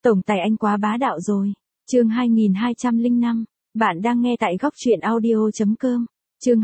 Tổng tài anh quá bá đạo rồi. Chương 2205. Bạn đang nghe tại góc truyện audio.com. Chương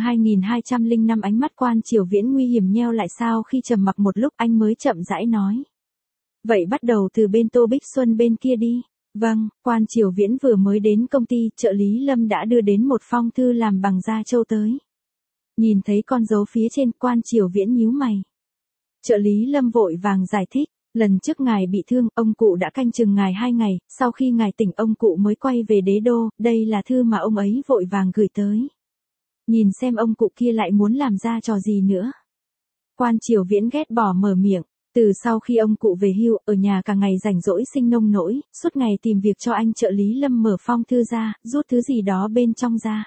2205 ánh mắt Quan Triều Viễn nguy hiểm nheo lại sau khi trầm mặc một lúc anh mới chậm rãi nói. Vậy bắt đầu từ bên Tô Bích Xuân bên kia đi. Vâng, Quan Triều Viễn vừa mới đến công ty, trợ lý Lâm đã đưa đến một phong thư làm bằng da trâu tới. Nhìn thấy con dấu phía trên, Quan Triều Viễn nhíu mày. Trợ lý Lâm vội vàng giải thích. Lần trước ngài bị thương, ông cụ đã canh chừng ngài 2 ngày, sau khi ngài tỉnh ông cụ mới quay về đế đô, đây là thư mà ông ấy vội vàng gửi tới. Nhìn xem ông cụ kia lại muốn làm ra trò gì nữa. Quan Triều Viễn ghét bỏ mở miệng, từ sau khi ông cụ về hưu, ở nhà cả ngày rảnh rỗi sinh nông nỗi, suốt ngày tìm việc cho anh trợ lý Lâm mở phong thư ra, rút thứ gì đó bên trong ra.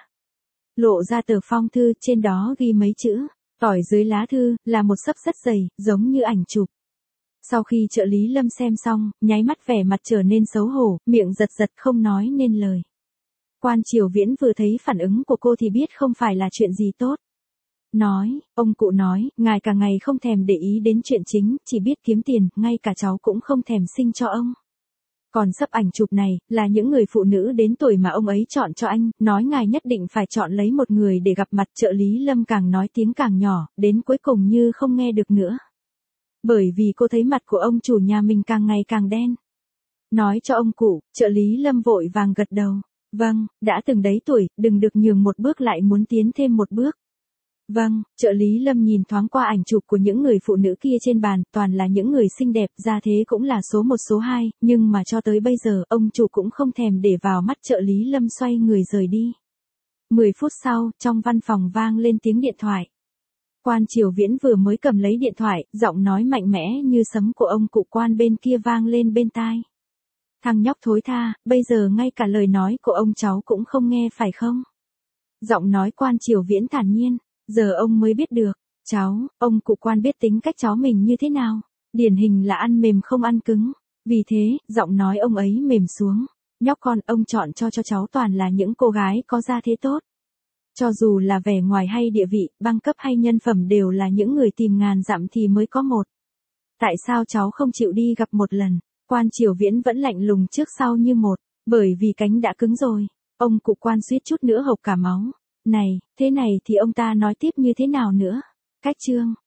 Lộ ra tờ phong thư, trên đó ghi mấy chữ, tỏi dưới lá thư, là một xấp rất dày, giống như ảnh chụp. Sau khi trợ lý Lâm xem xong, nháy mắt vẻ mặt trở nên xấu hổ, miệng giật giật không nói nên lời. Quan Triều Viễn vừa thấy phản ứng của cô thì biết không phải là chuyện gì tốt. Nói, ông cụ nói, ngài cả ngày không thèm để ý đến chuyện chính, chỉ biết kiếm tiền, ngay cả cháu cũng không thèm sinh cho ông. Còn sấp ảnh chụp này, là những người phụ nữ đến tuổi mà ông ấy chọn cho anh, nói ngài nhất định phải chọn lấy một người để gặp mặt. Trợ lý Lâm càng nói tiếng càng nhỏ, đến cuối cùng như không nghe được nữa. Bởi vì cô thấy mặt của ông chủ nhà mình càng ngày càng đen. Nói cho ông cụ, trợ lý Lâm vội vàng gật đầu. Vâng, đã từng đấy tuổi, đừng được nhường một bước lại muốn tiến thêm một bước. Vâng, trợ lý Lâm nhìn thoáng qua ảnh chụp của những người phụ nữ kia trên bàn, toàn là những người xinh đẹp, ra thế cũng là số 1 số 2, nhưng mà cho tới bây giờ, ông chủ cũng không thèm để vào mắt. Trợ lý Lâm xoay người rời đi. 10 phút sau, trong văn phòng vang lên tiếng điện thoại. Quan Triều Viễn vừa mới cầm lấy điện thoại, giọng nói mạnh mẽ như sấm của ông cụ Quan bên kia vang lên bên tai. Thằng nhóc thối tha, bây giờ ngay cả lời nói của ông cháu cũng không nghe phải không? Giọng nói Quan Triều Viễn thản nhiên, giờ ông mới biết được, cháu, ông cụ Quan biết tính cách cháu mình như thế nào, điển hình là ăn mềm không ăn cứng, vì thế, giọng nói ông ấy mềm xuống, nhóc con ông chọn cho cháu toàn là những cô gái có gia thế tốt. Cho dù là vẻ ngoài hay địa vị, băng cấp hay nhân phẩm đều là những người tìm ngàn dặm thì mới có một. Tại sao cháu không chịu đi gặp một lần? Quan Triều Viễn vẫn lạnh lùng trước sau như một, bởi vì cánh đã cứng rồi. Ông cụ Quan suýt chút nữa hộc cả máu. Này, thế này thì ông ta nói tiếp như thế nào nữa? Cách chương.